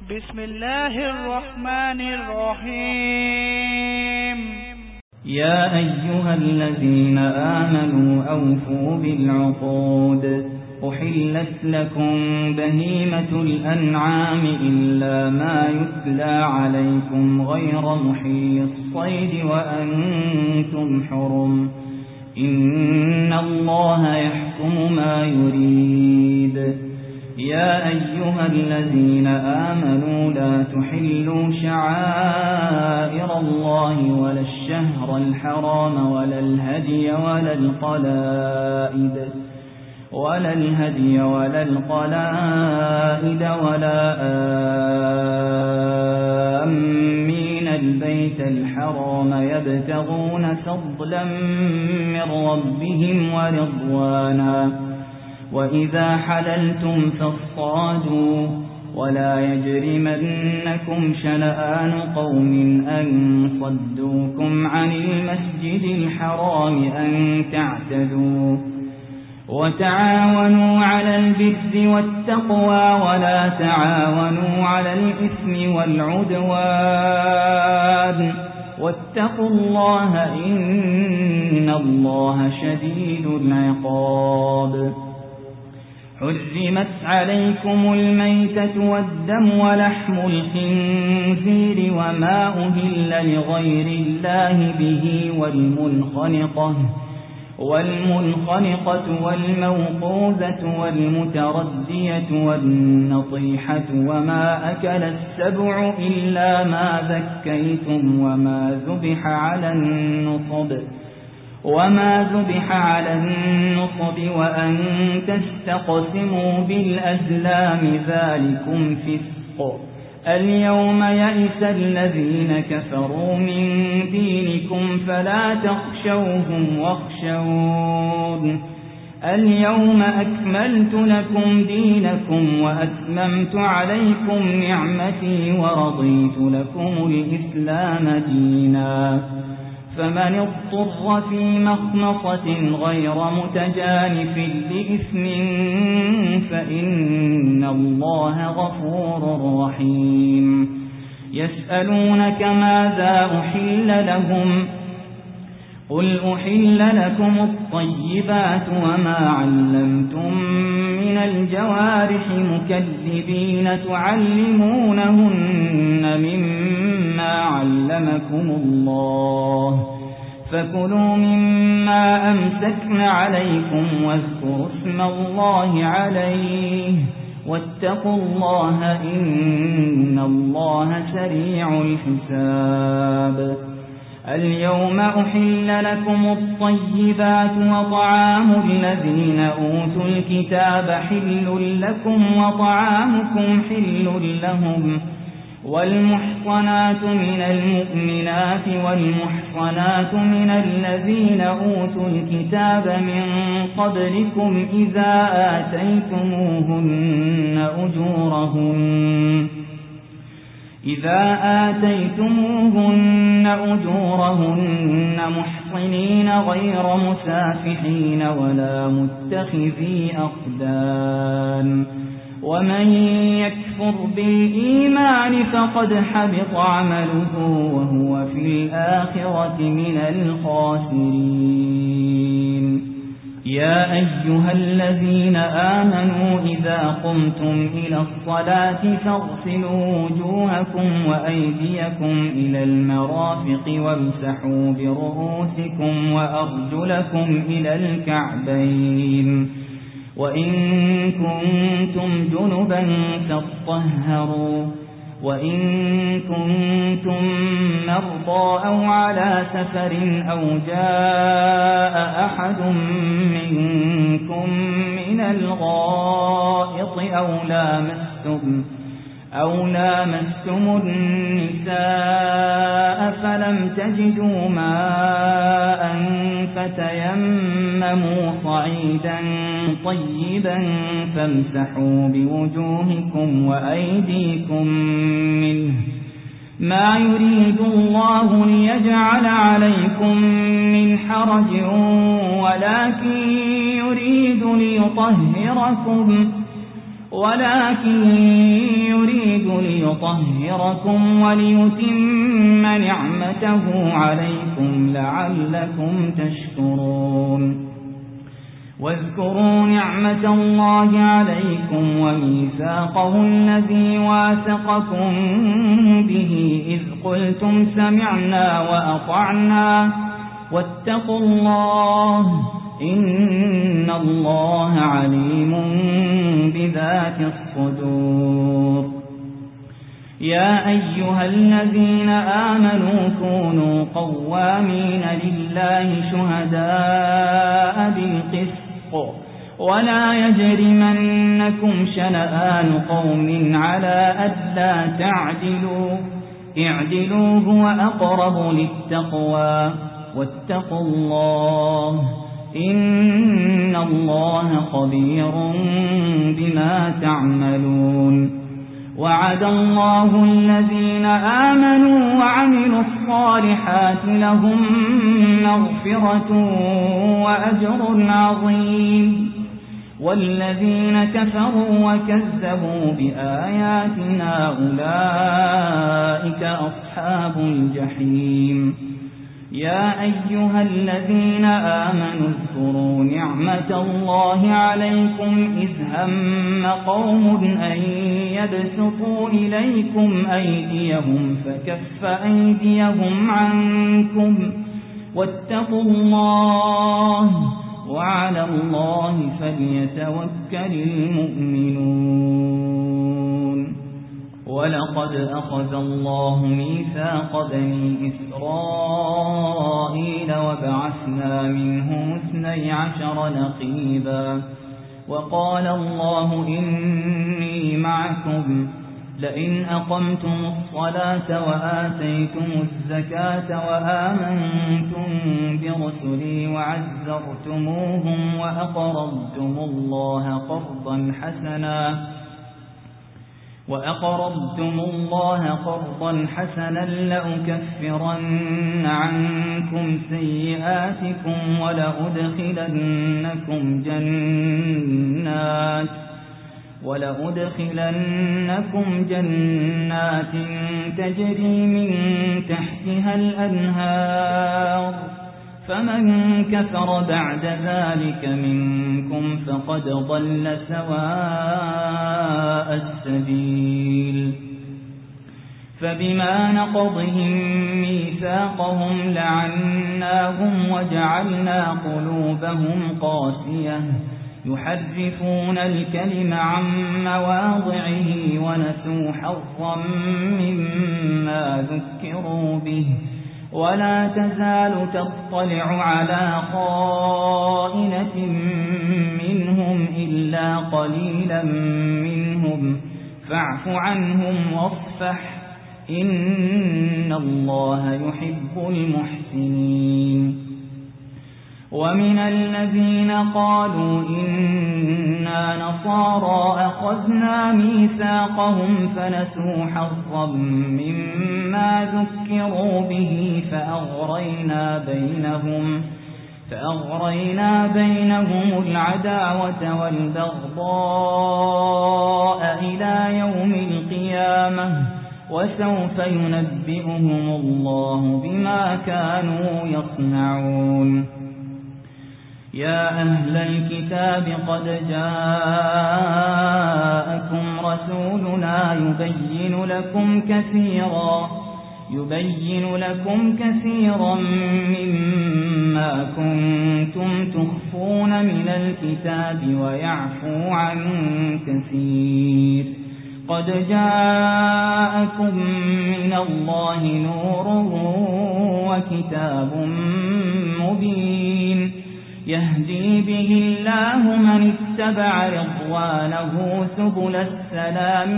بسم الله الرحمن الرحيم. يا أيها الذين آمنوا أوفوا بالعقود. أحلت لكم بهيمة الأنعام إلا ما يتلى عليكم غير محيي الصيد وأنتم حرم. إن الله يحكم ما يريد. يا أيها الذين آمنوا لا تحلوا شعائر الله ولا الشهر الحرام ولا الهدي ولا القلائد ولا آمين البيت الحرام يبتغون فضلا من ربهم ورضوانا. وإذا حللتم فاصطادوا ولا يجرمنكم شنآن قوم أن صدوكم عن المسجد الحرام أن تعتدوا. وتعاونوا على البر والتقوى ولا تعاونوا على الإثم والعدوان واتقوا الله إن الله شديد العقاب. حرمت عليكم الميتة والدم ولحم الخنزير وما أهل لغير الله به والمنخنقة والموقوذة والمتردية والنطيحة وما أكل السبع إلا ما ذكيتم وما ذبح على النصب وأن تستقسموا بالأزلام ذلكم فسق. اليوم يئس الذين كفروا من دينكم فلا تخشوهم واخشون. اليوم أكملت لكم دينكم وأتممت عليكم نعمتي ورضيت لكم الإسلام دينا. فمن اضطر في مخمصة غير متجانف لإثم فإن الله غفور رحيم. يسألونك ماذا أحل لهم قل أحل لكم الطيبات وما علمتم من الجوارح مكذبين تعلمونهن مما علمكم الله فكلوا مما أمسكن عليكم واذكروا اسم الله عليه واتقوا الله إن الله سريع الحساب. اليوم أحل لكم الطيبات وطعام الذين أوتوا الكتاب حل لكم وطعامكم حل لهم. والمحصنات من المؤمنات والمحصنات من الذين أوتوا الكتاب من قبلكم إذا آتيتموهن أجورهن محصنين غير مسافحين ولا متخذي أخدان. ومن يكفر بالإيمان فقد حبط عمله وهو في الآخرة من الخاسرين. يا أيها الذين آمنوا إذا قمتم إلى الصلاة فاغسلوا وجوهكم وأيديكم إلى المرافق وامسحوا برؤوسكم وأرجلكم إلى الكعبين. وإن كنتم جنبا فاطهروا. وإن كنتم مرضى أو على سفر أو جاء أحد منكم من الغائط أو لامستم النساء فلم تجدوا ماء فتيمموا صعيدا طيبا فامسحوا بوجوهكم وأيديكم منه. ما يريد الله ليجعل عليكم من حرج ولكن يريد يريد ليطهركم وليتم نعمته عليكم لعلكم تشكرون. واذكروا نعمة الله عليكم وميثاقه الذي واثقكم به إذ قلتم سمعنا وأطعنا واتقوا الله إن الله عليم بذات الصدور. يا أيها الذين آمنوا كونوا قوامين لله شهداء بالقسط ولا يجرمنكم شنآن قوم على ألا تعدلوا اعدلوا هو أقرب للتقوى واتقوا الله إن الله خبير بما تعملون. وعد الله الذين آمنوا وعملوا الصالحات لهم مغفرة وأجر عظيم. والذين كفروا وكذبوا بآياتنا أولئك أصحاب الجحيم. يا أيها الذين آمنوا اذكروا نعمة الله عليكم إذ هم قوم أن يبسطوا إليكم أيديهم فكف أيديهم عنكم واتقوا الله وعلى الله فليتوكل المؤمنون. ولقد أخذ الله ميثاق بني إسرائيل وبعثنا منهم 12 نقيبا وقال الله إني معكم لئن أقمتم الصلاة وآتيتم الزكاة وآمنتم برسلي وعزرتموهم وأقرضتم الله قرضا حسنا لأكفرن عنكم سيئاتكم ولأدخلنكم جنات تجري من تحتها الأنهار فمن كفر بعد ذلك منكم فقد ضل سواء السبيل. فبما نقضهم ميثاقهم لعناهم وجعلنا قلوبهم قاسية يحرفون الكلم عن مواضعه ونسوا حظا مما ذكروا به ولا تزال تطلع على خائنة منهم إلا قليلا منهم فاعف عنهم واصفح إن الله يحب المحسنين. ومن الذين قالوا إنا نصارى أخذنا ميثاقهم فنسوا حظا مما ذكروا به فأغرينا بينهم العداوة والبغضاء إلى يوم القيامة وسوف ينبئهم الله بما كانوا يصنعون. يا أهل الكتاب قد جاءكم رسولنا يبين لكم كثيرا مما كنتم تخفون من الكتاب ويعفو عن كثير. قد جاءكم من الله نور وكتاب مبين يهدي به الله من اتبع رضوانه سبل السلام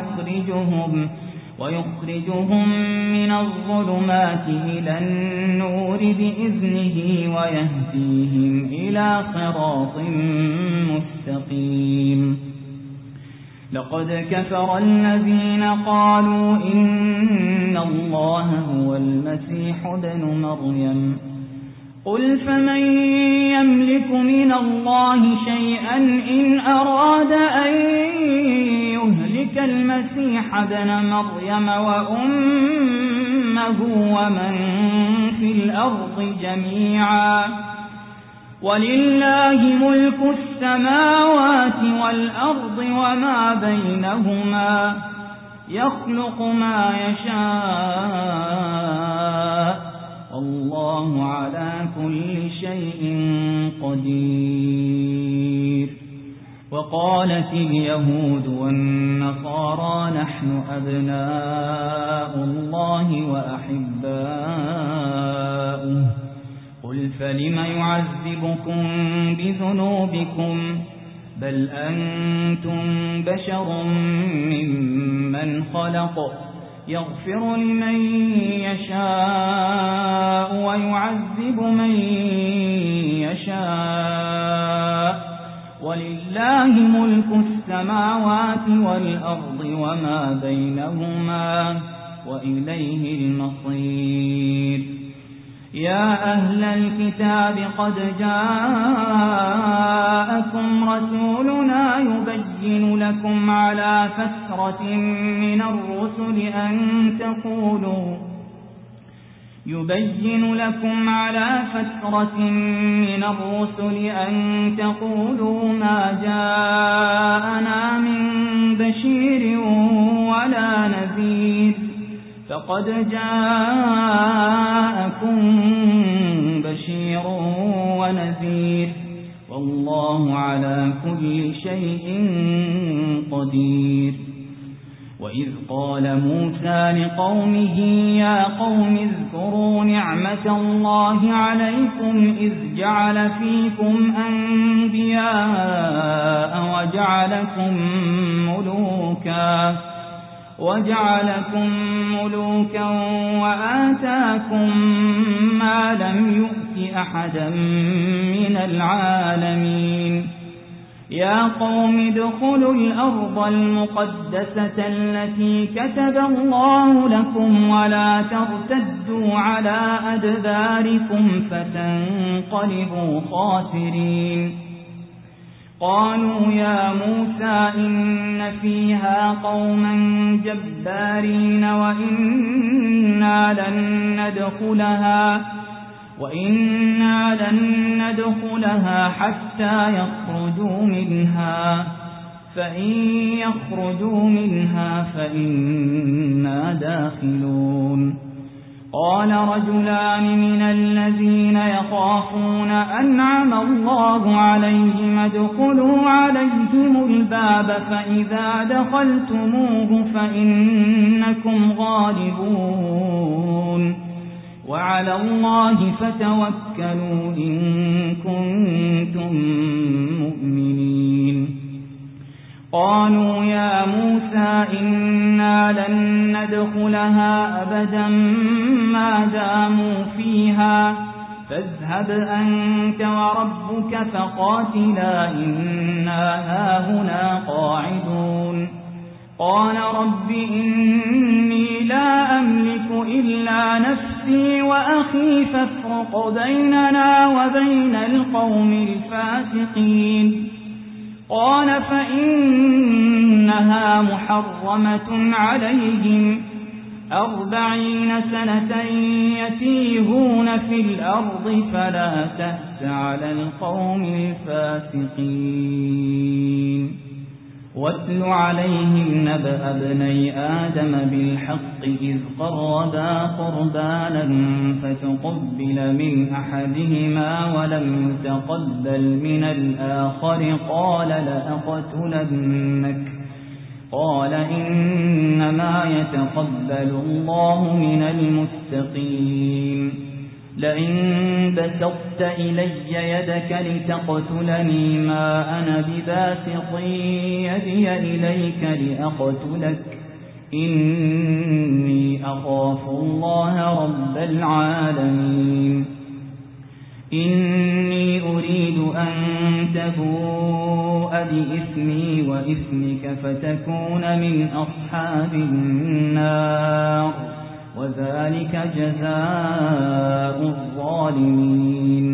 ويخرجهم من الظلمات إلى النور بإذنه ويهديهم إلى صراط مستقيم. لقد كفر الذين قالوا إن الله هو المسيح ابن مريم قل فمن يملك من الله شيئا إن أراد أن يهلك المسيح ابن مريم وأمه ومن في الأرض جميعا ولله ملك السماوات والأرض وما بينهما يخلق ما يشاء والله على كل شيء قدير. وقالت اليهود والنصارى نحن أبناء الله وأحباؤه قل فلم يعذبكم بذنوبكم بل أنتم بشر ممن خلق يغفر لمن يشاء ويعذب من يشاء ولله ملك السماوات والأرض وما بينهما وإليه المصير. يا أهل الكتاب قد جاءكم رسولنا يبين لكم على فترة من الرسل أن تقولوا ما جاءنا من بشير ولا نذير فقد جاءكم بشير ونذير والله على كل شيء قدير. وإذ قال موسى لقومه يا قوم اذكروا نعمة الله عليكم إذ جعل فيكم أنبياء وجعلكم ملوكا وآتاكم ما لم يؤت أحدا من العالمين. يا قوم ادخلوا الأرض المقدسة التي كتب الله لكم ولا ترتدوا على أدباركم فتنقلبوا خاسرين. قالوا يا موسى إن فيها قوما جبارين وإنا لن ندخلها حتى يخرجوا منها فإن يخرجوا منها فإنا داخلون. قال رجلان من الذين يخافون أنعم الله عليهم ادخلوا عليهم الباب فإذا دخلتموه فإنكم غالبون وعلى الله فتوكلوا إن كنتم مؤمنين. قالوا يا موسى إنا لن ندخلها أبدا ما داموا فيها فاذهب أنت وربك فقاتلا إنا هاهنا قاعدون. قال رب إني لا أملك إلا نفسي وأخي فافرق بيننا وبين القوم الفاسقين. قال فإنها محرمة عليهم 40 سنة يتيهون في الأرض فلا تأس على القوم الفاسقين. واتل عليهم نبأ ابني آدم بالحق إذ قربا قربانا فتقبل من أحدهما ولم يتقبل من الآخر قال لأقتلنك قال إنما يتقبل الله من المتقين. لئن بسطت إلي يدك لتقتلني ما أنا بباسط يدي إليك لأقتلك إني أخاف الله رب العالمين. إني أريد أن تبوء بإثمي وإثمك فتكون من أصحاب النار وذلك جزاء الظالمين.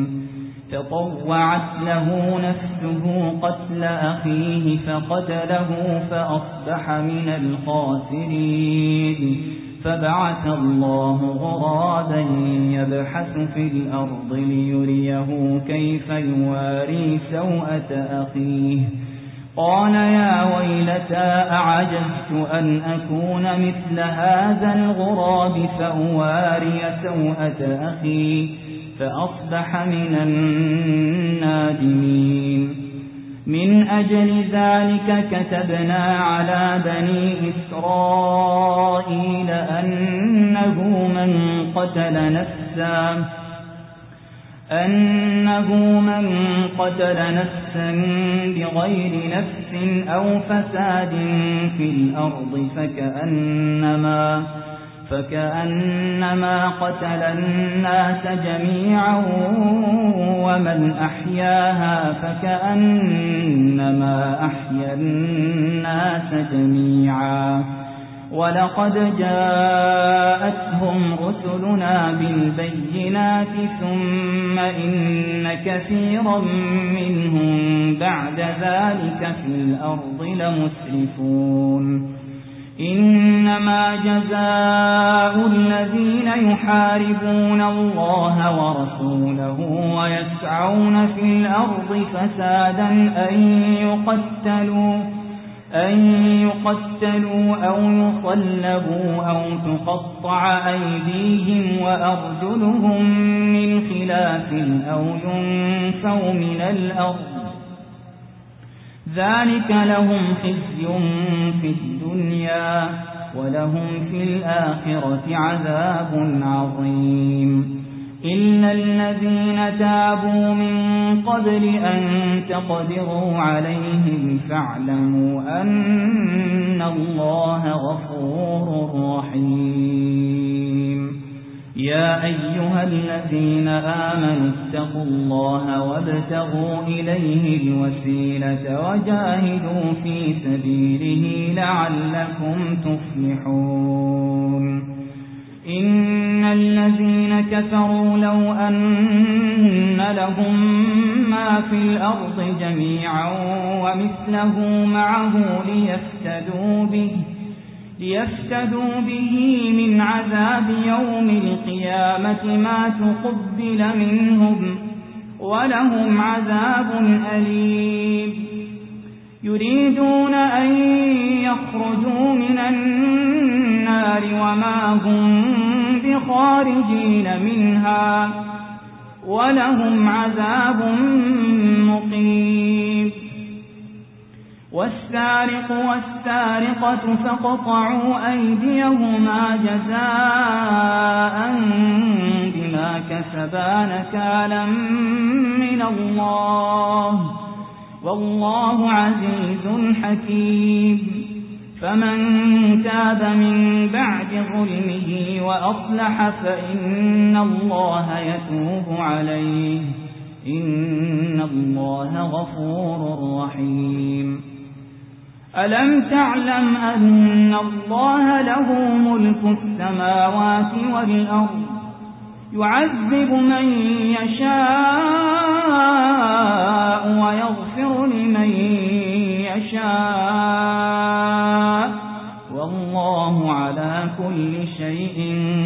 فطوعت له نفسه قتل أخيه فقتله فأصبح من الخاسرين فبعث الله غرابا يبحث في الأرض ليريه كيف يواري سوءة أخيه قال يا ويلتى أعجزت أن أكون مثل هذا الغراب فأواري سوءة أخي فأصبح من النادمين من أجل ذلك كتبنا على بني إسرائيل أنه من قتل نفسا بغير نفس أو فساد في الأرض فكأنما قتل الناس جميعا ومن أحياها فكأنما أحيا الناس جميعا ولقد جاءتهم رسلنا بالبينات ثم إن كثيرا منهم بعد ذلك في الأرض لمسرفون إنما جزاء الذين يحاربون الله ورسوله ويسعون في الأرض فسادا أن يقتلوا أو يصلبوا أو تقطع أيديهم وأرجلهم من خلاف أو ينفوا من الأرض ذلك لهم خزي في الدنيا ولهم في الآخرة عذاب عظيم إلا الذين تابوا من قبل أن تقدروا عليهم فاعلموا أن الله غفور رحيم يا أيها الذين آمنوا اتقوا الله وابتغوا إليه الوسيلة وجاهدوا في سبيله لعلكم تفلحون إن الذين كفروا لو أن لهم ما في الأرض جميعا ومثله معه ليفتدوا به من عذاب يوم القيامة ما تقبل منهم ولهم عذاب أليم يريدون أن يخرجوا من النار وما هم بخارجين منها ولهم عذاب مقيم والسارق والسارقة فاقطعوا أيديهما جزاء بما كسبا نكالا من الله والله عزيز حكيم فمن تاب من بعد ظلمه وأصلح فإن الله يتوب عليه إن الله غفور رحيم ألم تعلم أن الله له ملك السماوات والأرض يعذب من يشاء ويغفر لمن يشاء والله على كل شيء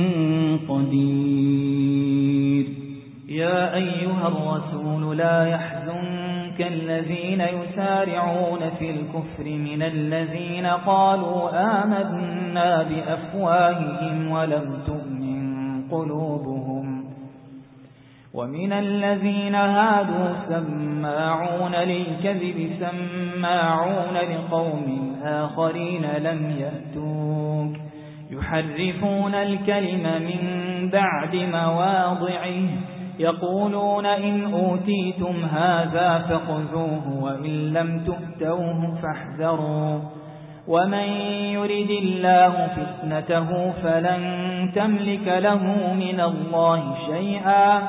قدير يا أيها الرسول لا يحزنك الذين يسارعون في الكفر من الذين قالوا آمنا بأفواههم ولم تؤمن قلوبهم ومن الذين هادوا سماعون للكذب سماعون لقوم آخرين لم يأتوك يحرفون الكلم من بعد مواضعه يقولون إن أوتيتم هذا فخذوه وإن لم تؤتوه فاحذروا ومن يرد الله فتنته فلن تملك له من الله شيئا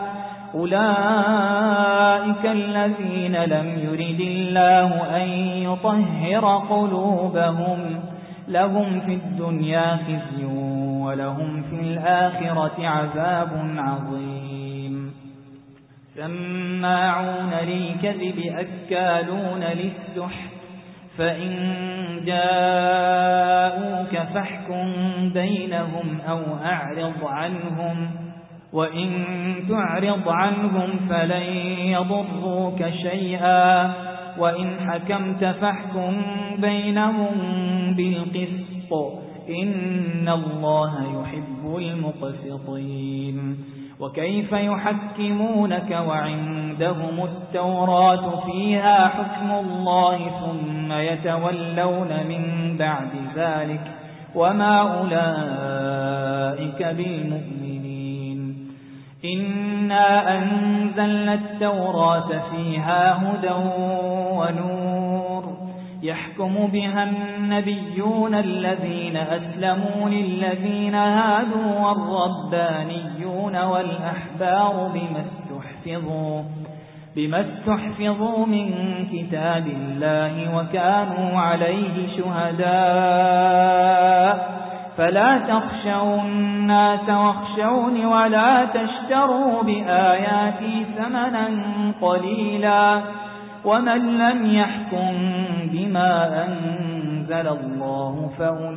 أولئك الذين لم يرد الله أن يطهر قلوبهم لهم في الدنيا خزي ولهم في الآخرة عذاب عظيم سماعون للكذب أكالون للسحت فإن جاءوك فاحكم بينهم أو أعرض عنهم وإن تعرض عنهم فلن يضروك شيئا وإن حكمت فاحكم بينهم بالقسط إن الله يحب المقسطين وكيف يحكمونك وعندهم التوراة فيها حكم الله ثم يتولون من بعد ذلك وما أولئك بالمؤمنين إنا أنزلنا التوراة فيها هدى ونور يحكم بها النبيون الذين أسلموا للذين هادوا والربانيون والأحبار بما استحفظوا من كتاب الله وكانوا عليه شهداء فلا تخشوا الناس واخشوني ولا تشتروا بآياتي ثمنا قليلا ومن لم يحكم بما أنزل الله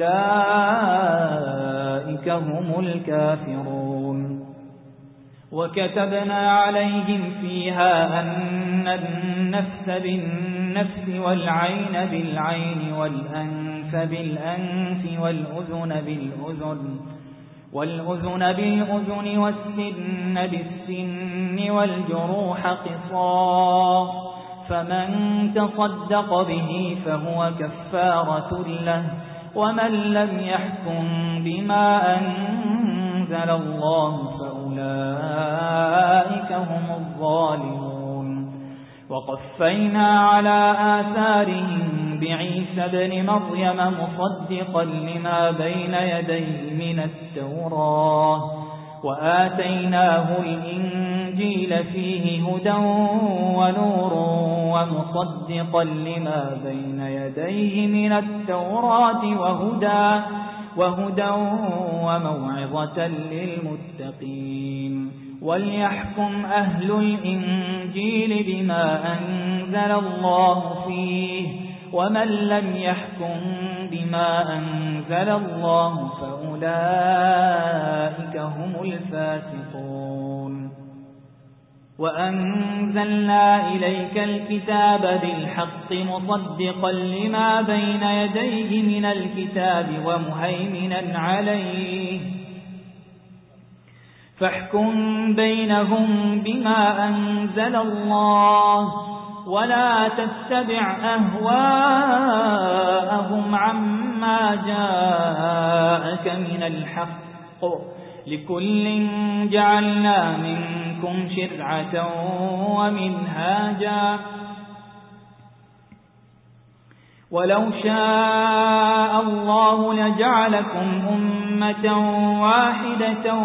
فأولئك هم الكافرون وكتبنا عليهم فيها أن النفس بالنفس والعين بالعين والأنف بالأنف والأذن بالأذن والسن بالسن والجروح قصاص فمن تصدق به فهو كفارة له ومن لم يحكم بما أنزل الله فأولئك هم الظالمون وقفينا على آثارهم بعيسى ابن مريم مصدقا لما بين يديه من التوراة وآتيناه الإنجيل فيه هدى ونور ومصدقا لما بين يديه من التوراة وهدى وموعظة للمتقين وليحكم أهل الإنجيل بما أنزل الله فيه ومن لم يحكم بما أنزل الله فأولئك هم الفاسقون وأنزلنا إليك الكتاب بالحق مصدقا لما بين يديه من الكتاب ومهيمنا عليه فاحكم بينهم بما أنزل الله ولا تتبع أهواءهم عما جاءك من الحق لكل جعلنا منكم شرعة ومنهاجا ولو شاء الله لجعلكم أمة واحدة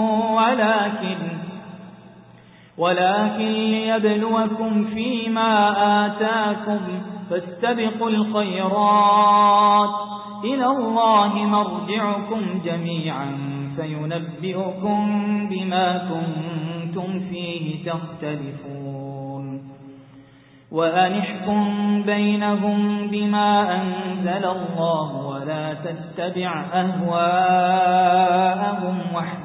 ولكن ليبلوكم فيما آتاكم فاستبقوا الخيرات إلى الله مرجعكم جميعا فينبئكم بما كنتم فيه تختلفون وأنحكم بينهم بما أنزل الله ولا تتبع أهواءهم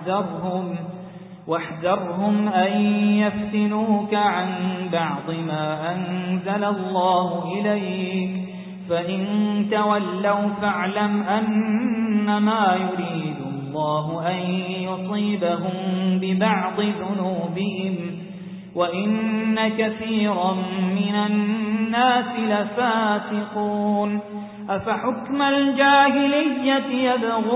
واحذرهم أن يفتنوك عن بعض ما أنزل الله إليك فإن تولوا فاعلم أنما يريد الله أن يصيبهم ببعض ذنوبهم وإن كثيرا من الناس لفاسقون أفحكم الجاهلية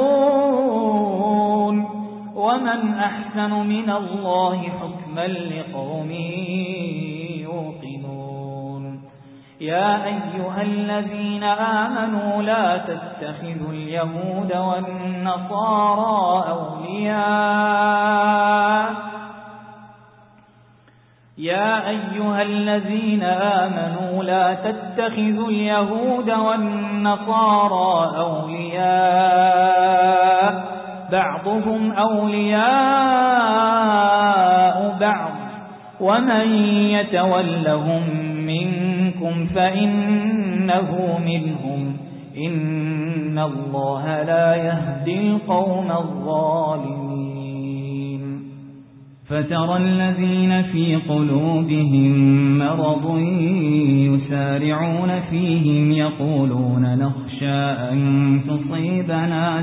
يبغون ومن أحسن من الله حكما لقوم يوقنون يا أيها الذين آمنوا لا تتخذوا اليهود والنصارى أولياء يا أيها الذين آمنوا لا تتخذوا اليهود والنصارى أولياء بعضهم أولياء بعض ومن يتولهم منكم فإنه منهم إن الله لا يهدي القوم الظالمين فترى الذين في قلوبهم مرض يسارعون فيهم يقولون نخشى أن تصيبنا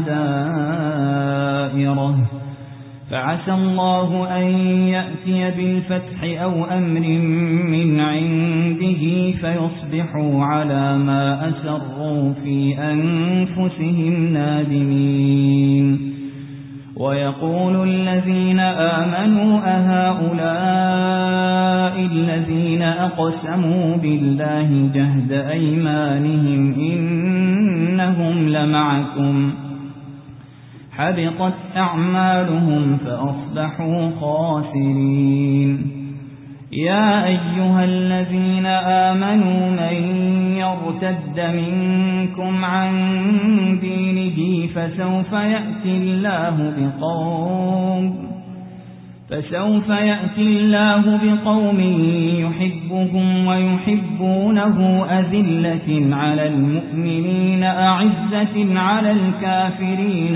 دائرة فعسى الله أن يأتي بالفتح أو أمر من عنده فيصبحوا على ما أسروا في أنفسهم نادمين ويقول الذين آمنوا أهؤلاء الذين أقسموا بالله جهد أيمانهم إنهم لمعكم حبطت أعمالهم فأصبحوا خاسرين يا أيها الذين آمنوا من يرتد منكم عن دينه فسوف يأتي الله بقوم يحبهم ويحبونه أذلة على المؤمنين أعزة على الكافرين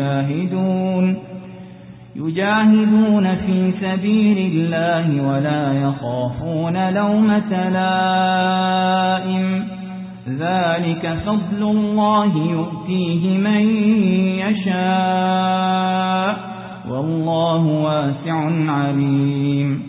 يجاهدون في سبيل الله ولا يخافون لومة لائم ذلك فضل الله يؤتيه من يشاء والله واسع عليم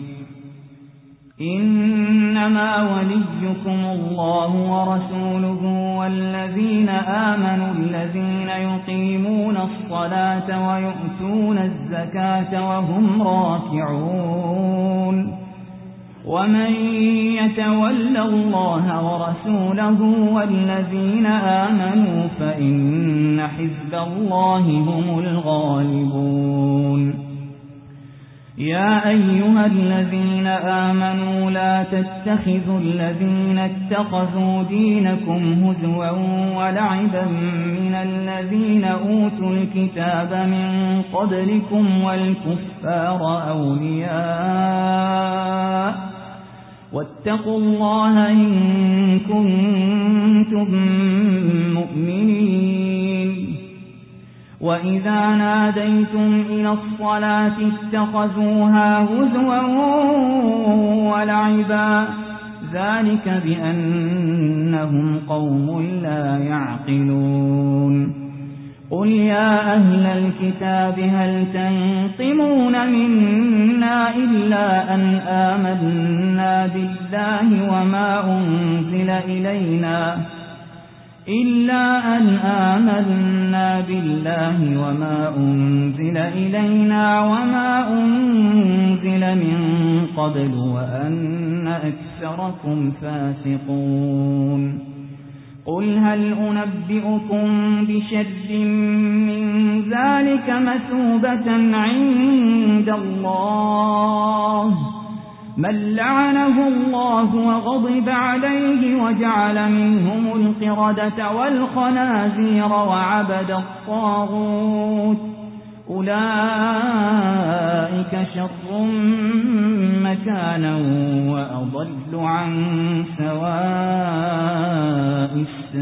إنما وليكم الله ورسوله والذين آمنوا الذين يقيمون الصلاة ويؤتون الزكاة وهم راكعون ومن يتول الله ورسوله والذين آمنوا فإن حزب الله هم الغالبون يا أيها الذين آمنوا لا تتخذوا الذين اتخذوا دينكم هزوا ولعبا من الذين أوتوا الكتاب من قبلكم والكفار أولياء واتقوا الله إن كنتم مؤمنين وإذا ناديتم إلى الصلاة اتخذوها هزوا ولعبا ذلك بأنهم قوم لا يعقلون قل يا أهل الكتاب هل تنقمون منا إلا أن آمنا بالله وما أنزل إلينا وما أنزل من قبل وأن أكثركم فاسقون قل هل أنبئكم بشر من ذلك مثوبة عند الله من لعنه الله وغضب عليه وجعل منهم القردة والخنازير وعبد الطاغوت أولئك شر مكانا وأضل عن سواء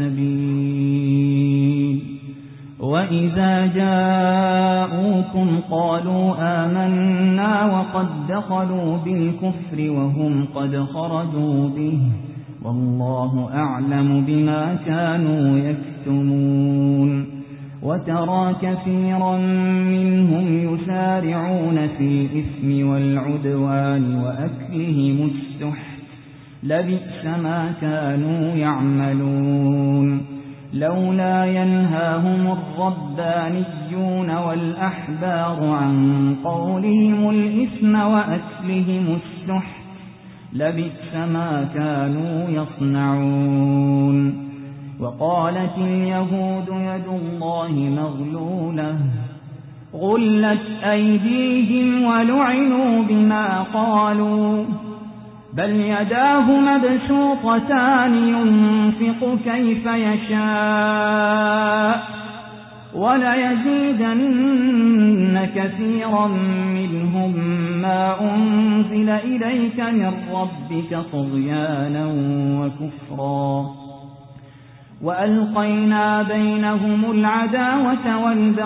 السبيل وإذا جاءوكم قالوا آمنا وقد دخلوا بالكفر وهم قد خرجوا به والله أعلم بما كانوا يكتمون وترى كثيرا منهم يسارعون في الإثم والعدوان وأكلهم السحت لبئس ما كانوا يعملون لولا ينهاهم الربانيون والأحبار عن قولهم الإثم وأكلهم السحت لبئس ما كانوا يصنعون وقالت اليهود يد الله مغلولة غلت أيديهم ولعنوا بما قالوا بل يداه مبسوطتان ينفق كيف يشاء وليزيدن كثيرا منهم ما أنزل إليك من ربك طغيانا وكفرا وألقينا بينهم العداوة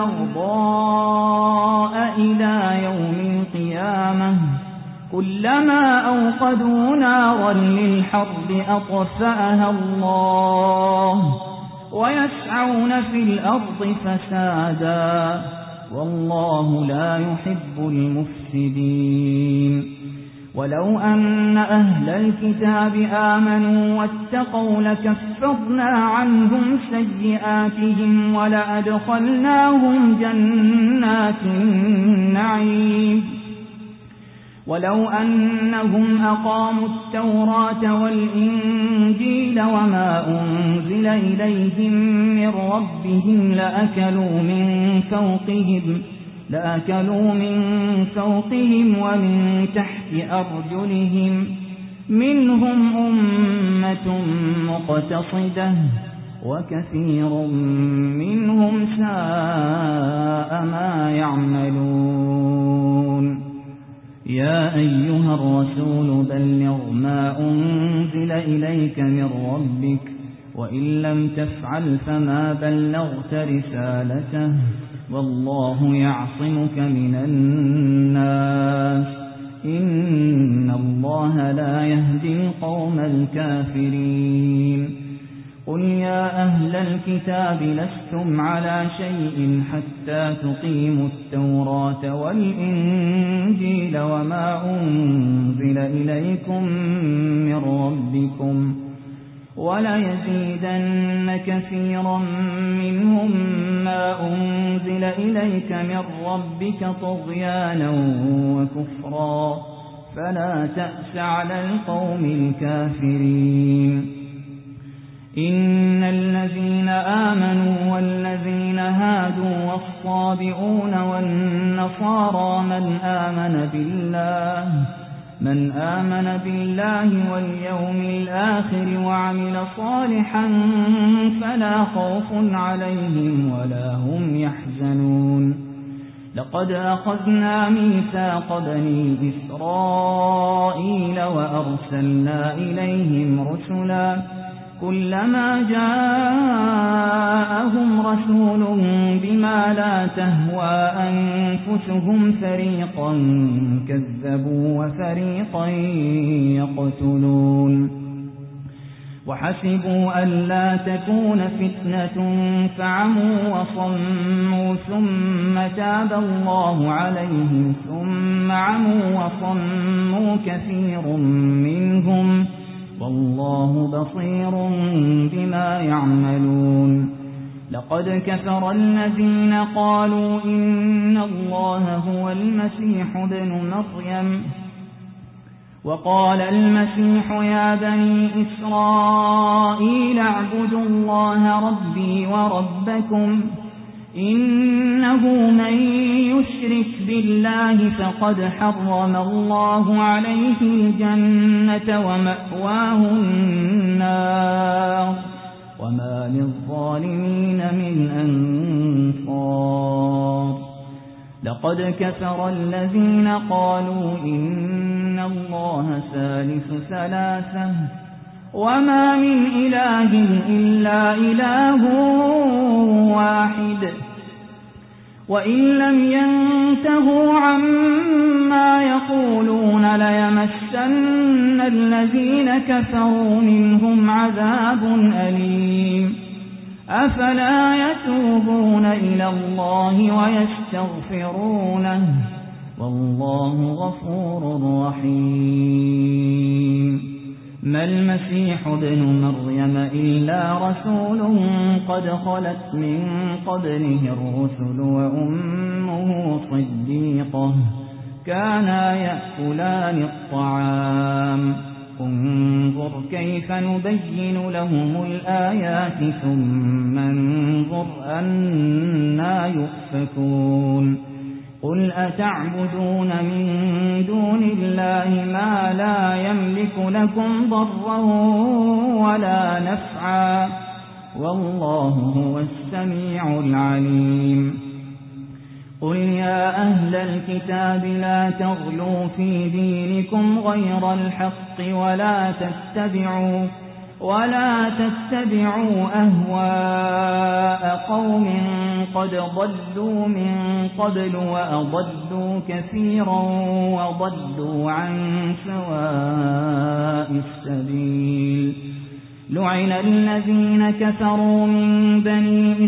والبغضاء إلى يوم القيامة كلما أوقدوا نارا للحرب أطفأها الله ويسعون في الأرض فسادا والله لا يحب المفسدين ولو أن أهل الكتاب آمنوا واتقوا لكفرنا عنهم سيئاتهم ولأدخلناهم جنات النعيم ولو أنهم أقاموا التوراة والإنجيل وما أنزل إليهم من ربهم لأكلوا من فوقهم ومن تحت أرجلهم منهم أمة مقتصدة وكثير منهم ساء ما يعملون يا أيها الرسول بلغ ما أنزل إليك من ربك وإن لم تفعل فما بلغت رسالته والله يعصمك من الناس إن الله لا يهدي القوم الكافرين قل يا أهل الكتاب لستم على شيء حتى تقيموا التوراة والإنجيل وما أنزل إليكم من ربكم وليزيدن كثيرا منهم ما أنزل إليك من ربك طغيانا وكفرا فلا تأس على القوم الكافرين إن الذين آمنوا والذين هادوا والصابئون والنصارى من آمن بالله واليوم الآخر وعمل صالحا فلا خوف عليهم ولا هم يحزنون لقد أخذنا ميثاق بني إسرائيل وأرسلنا إليهم رسلا كلما جاءهم رسول بما لا تهوى أنفسهم فريقا كذبوا وفريقا يقتلون وحسبوا ألا تكون فتنة فعموا وصموا ثم تاب الله عليهم ثم عموا وصموا كثير منهم والله بصير بما يعملون لقد كفر الذين قالوا إن الله هو المسيح ابن مريم وقال المسيح يا بني إسرائيل اعبدوا الله ربي وربكم إنه من يشرك بالله فقد حرم الله عليه الجنة ومأواه النار وما للظالمين من أنصار لقد كفر الذين قالوا إن الله ثالث ثلاثة وما من إله إلا إله واحد وإن لم ينتهوا عما يقولون ليمسن الذين كفروا منهم عذاب أليم أفلا يتوبون إلى الله ويستغفرونه والله غفور رحيم ما المسيح ابن مريم إلا رسول قد خلت من قبله الرسل وأمه صديقة كانا يأكلان الطعام انظر كيف نبين لهم الآيات ثم انظر أنى يؤفكون قل أتعبدون من دون الله ما لا يملك لكم ضرا ولا نفعا والله هو السميع العليم قل يا أهل الكتاب لا تغلوا في دينكم غير الحق ولا تتبعوا أهواء قوم قد ضلوا من قبل وأضلوا كثيرا وضلوا عن سواء السبيل لعن الذين كفروا من بني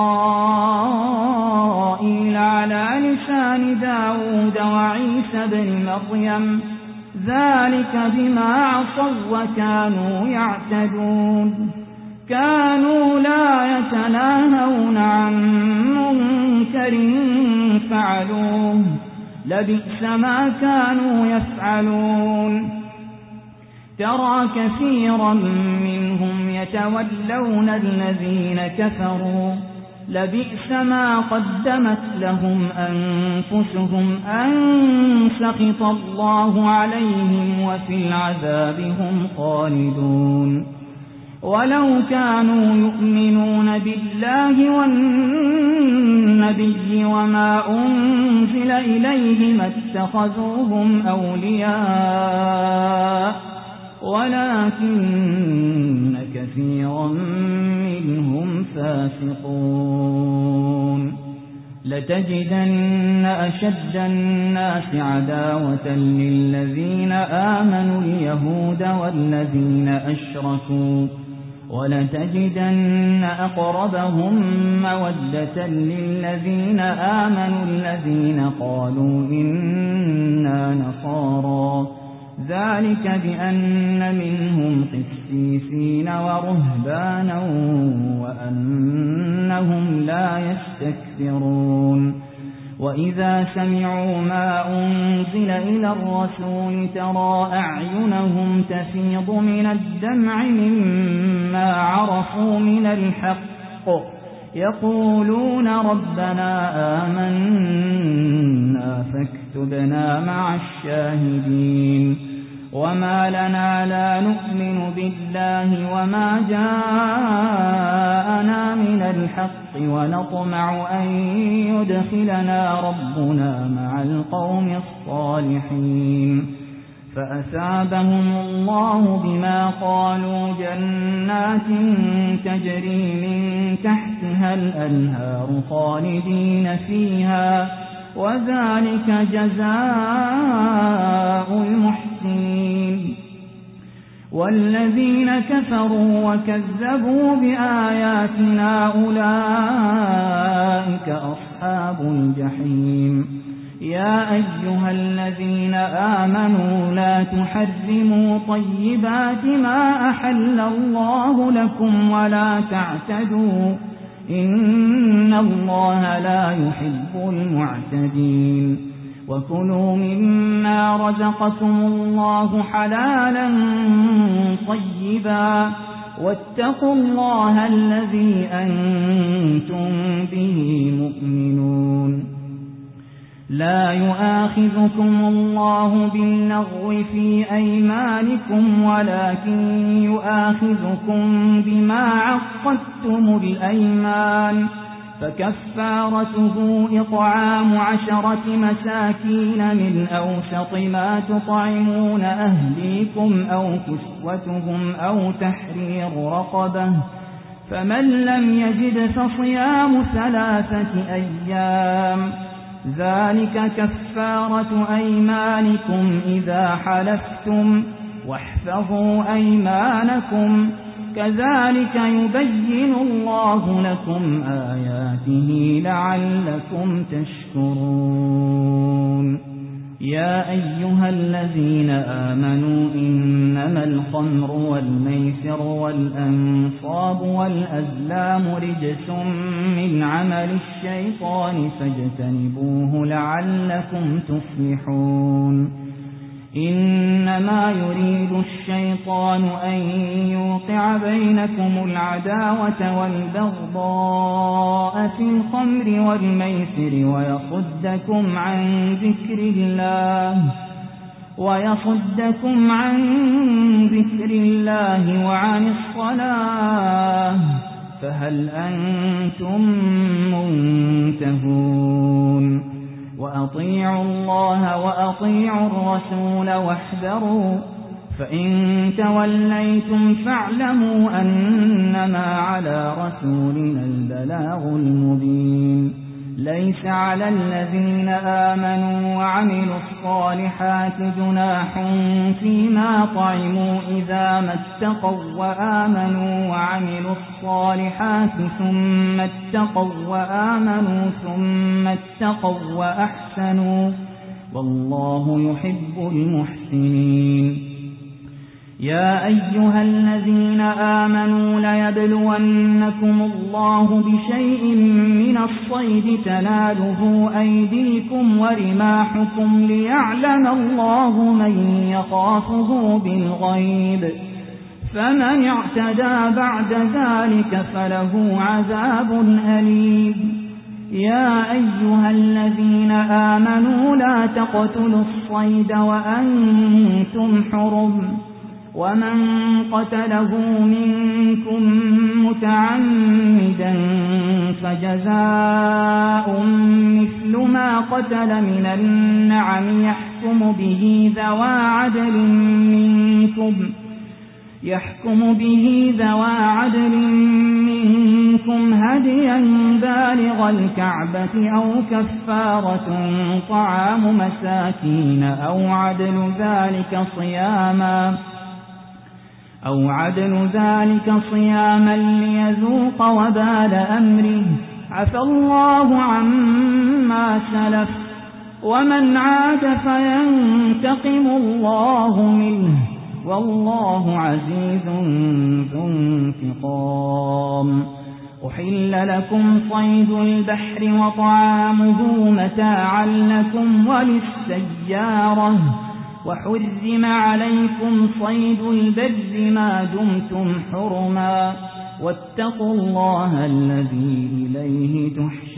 إسرائيل على لسان داود وعيسى بن مريم ذلك بما عصوا وكانوا يعتدون كانوا لا يتناهون عن منكر فعلوه لبئس ما كانوا يفعلون ترى كثيرا منهم يتولون الذين كفروا لبئس ما قدمت لهم أنفسهم أن سخط الله عليهم وفي العذاب هم خالدون ولو كانوا يؤمنون بالله والنبي وما أنزل إليه ما اتخذوهم أولياء ولكن كثيرا منهم فاسقون لتجدن أشد الناس عداوة للذين آمنوا اليهود والذين أشركوا ولتجدن أقربهم مودة للذين آمنوا الذين قالوا إنا نصارى ذلك بأن منهم قسيسين ورهبانا وأنهم لا يستكبرون وإذا سمعوا ما أنزل إلى الرسول ترى أعينهم تفيض من الدمع مما عرفوا من الحق يقولون ربنا آمنا فاكتبنا مع الشاهدين وما لنا لا نؤمن بالله وما جاءنا من الحق ونطمع أن يدخلنا ربنا مع القوم الصالحين فأثابهم الله بما قالوا جنات تجري من تحتها الأنهار خالدين فيها وذلك جزاء المحسنين والذين كفروا وكذبوا بآياتنا أولئك أصحاب الجحيم يا أيها الذين آمنوا لا تحرموا طيبات ما أحل الله لكم ولا تعتدوا إن الله لا يحب المعتدين وكلوا مما رزقكم الله حلالا طيبا واتقوا الله الذي أنتم به مؤمنون لا يؤاخذكم الله باللغو في أيمانكم ولكن يؤاخذكم بما عقدتم الأيمان فكفارته إطعام 10 مساكين من أوسط ما تطعمون أهليكم أو كسوتهم أو تحرير رقبة فمن لم يجد فصيام 3 أيام ذلك كفارة أيمانكم إذا حلفتم واحفظوا أيمانكم كذلك يبين الله لكم آياته لعلكم تشكرون يا أيها الذين آمنوا إنما الخمر والميسر والأنصاب والأزلام رجس من عمل الشيطان فاجتنبوه لعلكم تفلحون إنما يريد الشيطان أن يوقع بينكم العداوة والبغضاء في الخمر والميسر ويصدكم عن ذكر الله وعن الصلاة فهل أنتم منتهون وأطيعوا الله وأطيعوا الرسول واحذروا فإن توليتم فاعلموا أنما على رسولنا البلاغ المبين ليس على الذين آمنوا وعملوا الصالحات جناح فيما طعموا إذا ما اتقوا وآمنوا وعملوا الصالحات ثم اتقوا وآمنوا ثم اتقوا وأحسنوا والله يحب المحسنين يا أيها الذين آمنوا ليبلونكم الله بشيء من الصيد تناله أيديكم ورماحكم ليعلم الله من يخافه بالغيب فمن اعتدى بعد ذلك فله عذاب أليم يا أيها الذين آمنوا لا تقتلوا الصيد وأنتم حرم ومن قتله منكم متعمدا فجزاء مثل ما قتل من النعم يحكم به ذوى عدل منكم هديا بالغ الكعبة أو كفارة طعام مساكين أو عدل ذلك صياما ليذوق وبال أمره عفى الله عما سلف ومن عاد فينتقم الله منه والله عزيز ذو انتقام أحل لكم صيد البحر وطعامه متاعا لكم وللسيارة وحرم عليكم صيد البر ما دمتم حرما واتقوا الله الذي إليه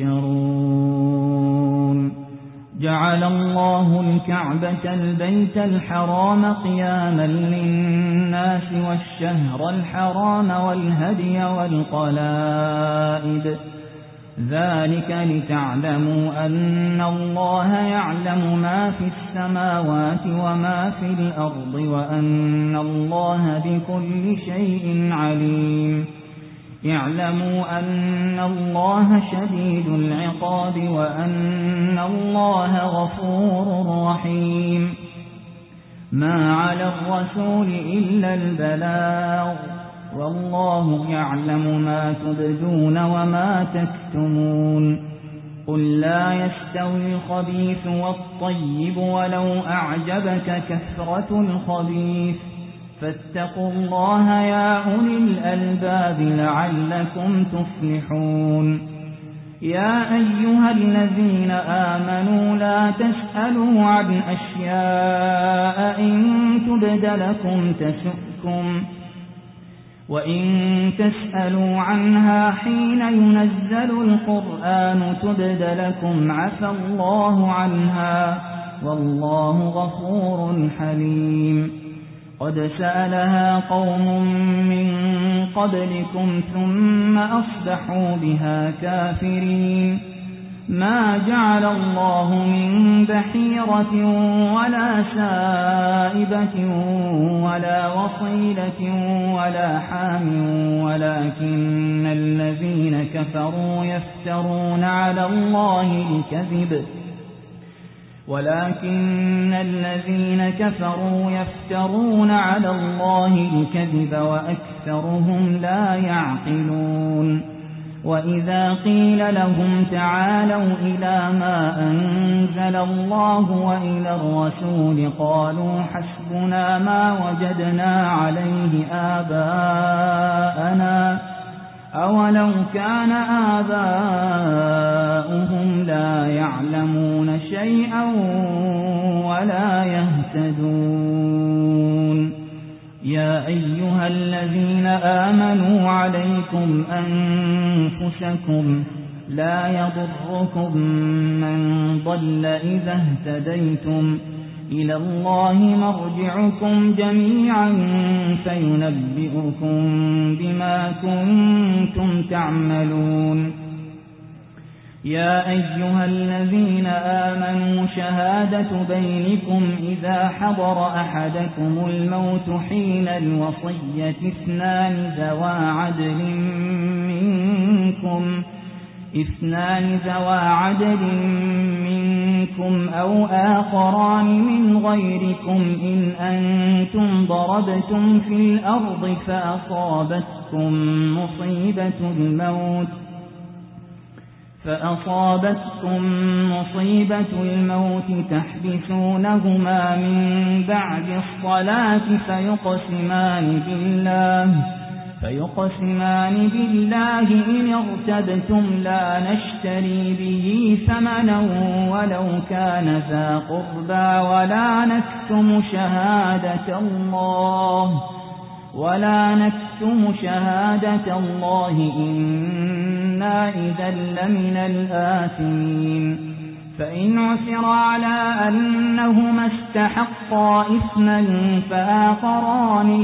تحشرون جعل الله الكعبة البيت الحرام قياما للناس والشهر الحرام والهدي والقلائد ذلك لتعلموا أن الله يعلم ما في السماوات وما في الأرض وأن الله بكل شيء عليم اعلموا أن الله شديد العقاب وأن الله غفور رحيم ما على الرسول إلا البلاغ والله يعلم ما تبدون وما تكتمون قل لا يستوي الخبيث والطيب ولو أعجبك كثرة الخبيث فاتقوا الله يا أولي الألباب لعلكم تفلحون يا أيها الذين آمنوا لا تسألوا عن أشياء إن تبد لكم تسؤكم وإن تسألوا عنها حين ينزل القرآن تبد لكم عفى الله عنها والله غفور حليم قد سألها قوم من قبلكم ثم أصبحوا بها كافرين ما جعل الله من بحيرة ولا سائبة ولا وصيلة ولا حام ولكن الذين كفروا يفترون على الله الكذب وأكثرهم لا يعقلون وإذا قيل لهم تعالوا إلى ما أنزل الله وإلى الرسول قالوا حسبنا ما وجدنا عليه آباءنا أولو كان آباؤهم لا يعلمون شيئا ولا يهتدون يا أيها الذين آمنوا عليكم أنفسكم لا يضركم من ضل إذا اهتديتم إلى الله مرجعكم جميعا فينبئكم بما كنتم تعملون يا أيها الذين آمنوا شهادة بينكم إذا حضر أحدكم الموت حين الوصية اثنان ذوى عدل منكم أو آخران من غيركم إن أنتم ضربتم في الأرض فأصابتكم مصيبة الموت تحبسونهما من بعد الصلاة فيقسمان بالله إن ارتبتم لا نشتري به ثمنا ولو كان ذا قربى ولا نكتم شهادة الله إنا إذا لمن الآثمين فإن عثر على أنهما استحقا إثما فآخران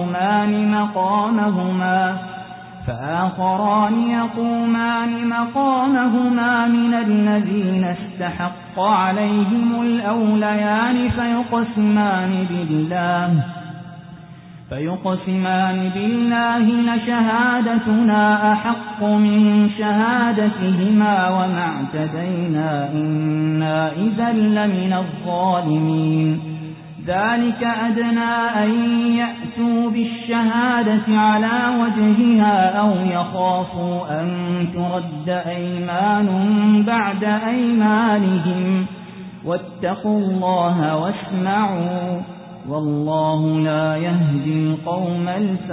يقومان مقامهما من الذين استحق عليهم الأوليان فيقسمان بالله لشهادتنا أحق من شهادتهما وما اعتدينا إنا إذا لمن الظالمين ذلك أدنى أن يأتوا بالشهادة على وجهها أو يخافوا أن ترد أيمان بعد أيمانهم واتقوا الله واسمعوا والله لا يهدي القوم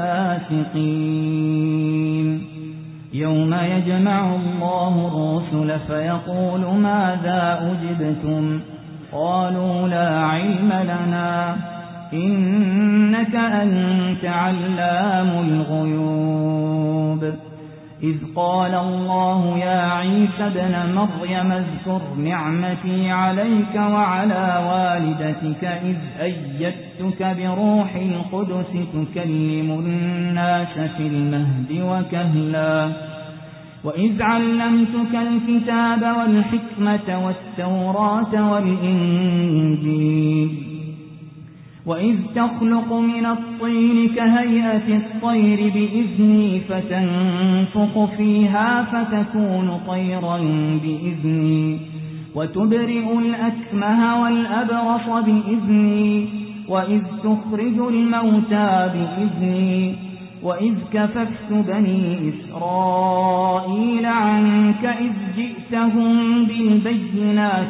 الفاسقين يوم يجمع الله الرسل فيقول ماذا أجبتم قالوا لا علم لنا إنك أنت علام الغيوب إذ قال الله يا عيسى ابن مريم اذكر نعمتي عليك وعلى والدتك إذ أيدتك بروح القدس تكلم الناس في المهد وكهلا وإذ علمتك الكتاب والحكمة والتوراة والإنجيل وإذ تخلق من الطين كهيئة الطير بإذني فتنفخ فيها فتكون طيرا بإذني وتبرئ الأكمه والأبرص بإذني وإذ تخرج الموتى بإذني وإذ كففت بني إسرائيل عنك إذ جئتهم بالبينات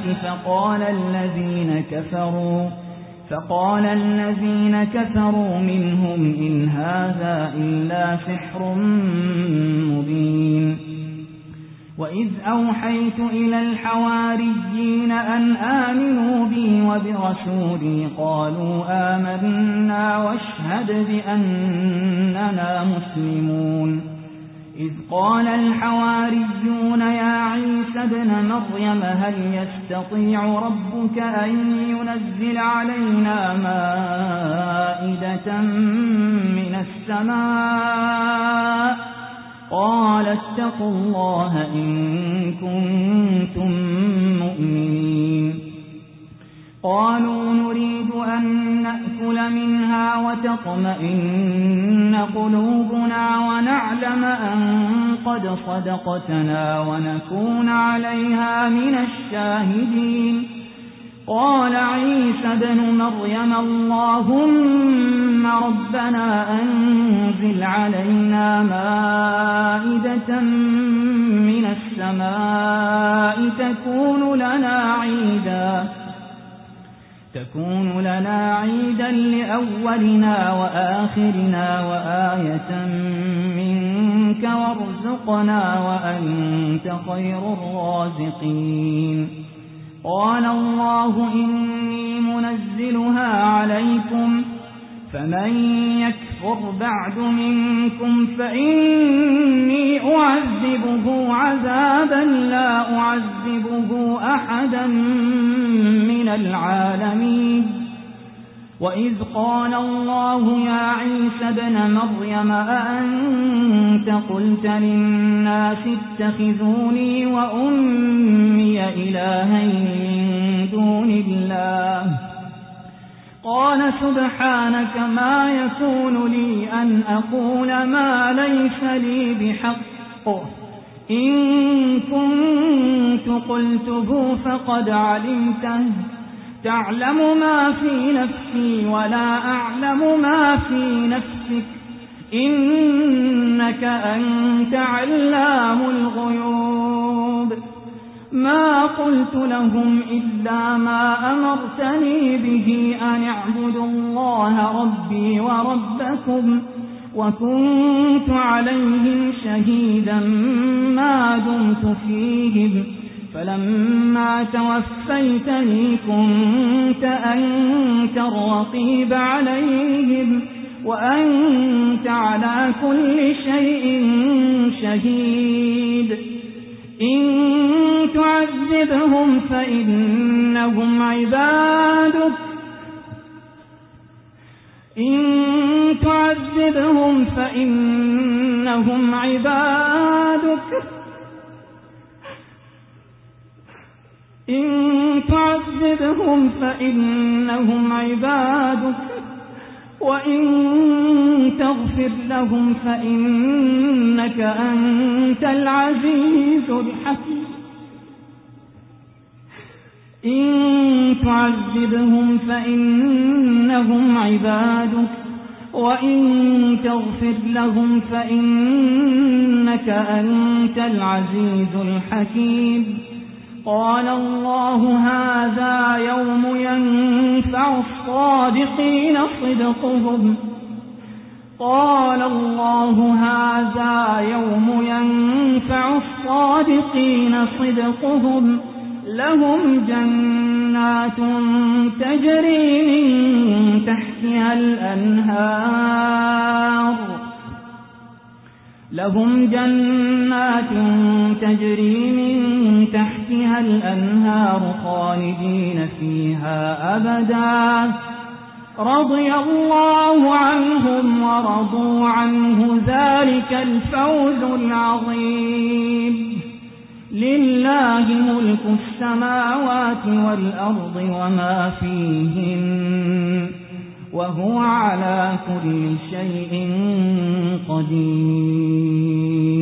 فقال الذين كفروا منهم إن هذا إلا سحر مبين وإذ أوحيت إلى الحواريين أن آمنوا بي وبرسولي قالوا آمنا واشهد بأننا مسلمون إذ قال الحواريون يا عيسى ابن مريم هل يستطيع ربك أن ينزل علينا مائدة من السماء قال اتقوا الله إن كنتم مؤمنين قالوا نريد أن نأكل منها وتطمئن قلوبنا ونعلم أن قد صدقتنا ونكون عليها من الشاهدين قال عيسى ابن مريم اللهم ربنا أنزل علينا مائدة من السماء تكون لنا عيدا لأولنا وآخرنا وآية منك وارزقنا وأنت خير الرازقين قال الله إني منزلها عليكم فمن يكفر بعد منكم فإني أعذبه عذابا لا أعذبه أحدا من من العالمين. وإذ قال الله يا عيسى ابن مريم أأنت قلت للناس اتخذوني وأمي إلهين من دون الله قال سبحانك ما يكون لي أن أقول ما ليس لي بحق إن كنت قلته فقد علمته تعلم ما في نفسي ولا أعلم ما في نفسك إنك أنت علام الغيوب. ما قلت لهم إلا ما أمرتني به أن اعبدوا الله ربي وربكم وكنت عليهم شهيدا ما دمت فيهم فلما توفيتني كنت أنت الرقيب عليهم وأنت على كل شيء شهيد. إن تعذبهم فإنهم عبادك وإن تغفر لهم فإنك أنت العزيز الحكيم. إن تعذبهم فإنهم عبادك وإن تغفر لهم فإنك أنت العزيز الحكيم. قال الله هذا يوم ينفع الصادقين صدقهم لهم جنات تجري من تحتها الأنهار خالدين فيها أبدا رضي الله عنهم ورضوا عنه ذلك الفوز العظيم. لله ملك السماوات والأرض وما فيهن وهو على كل شيء قدير.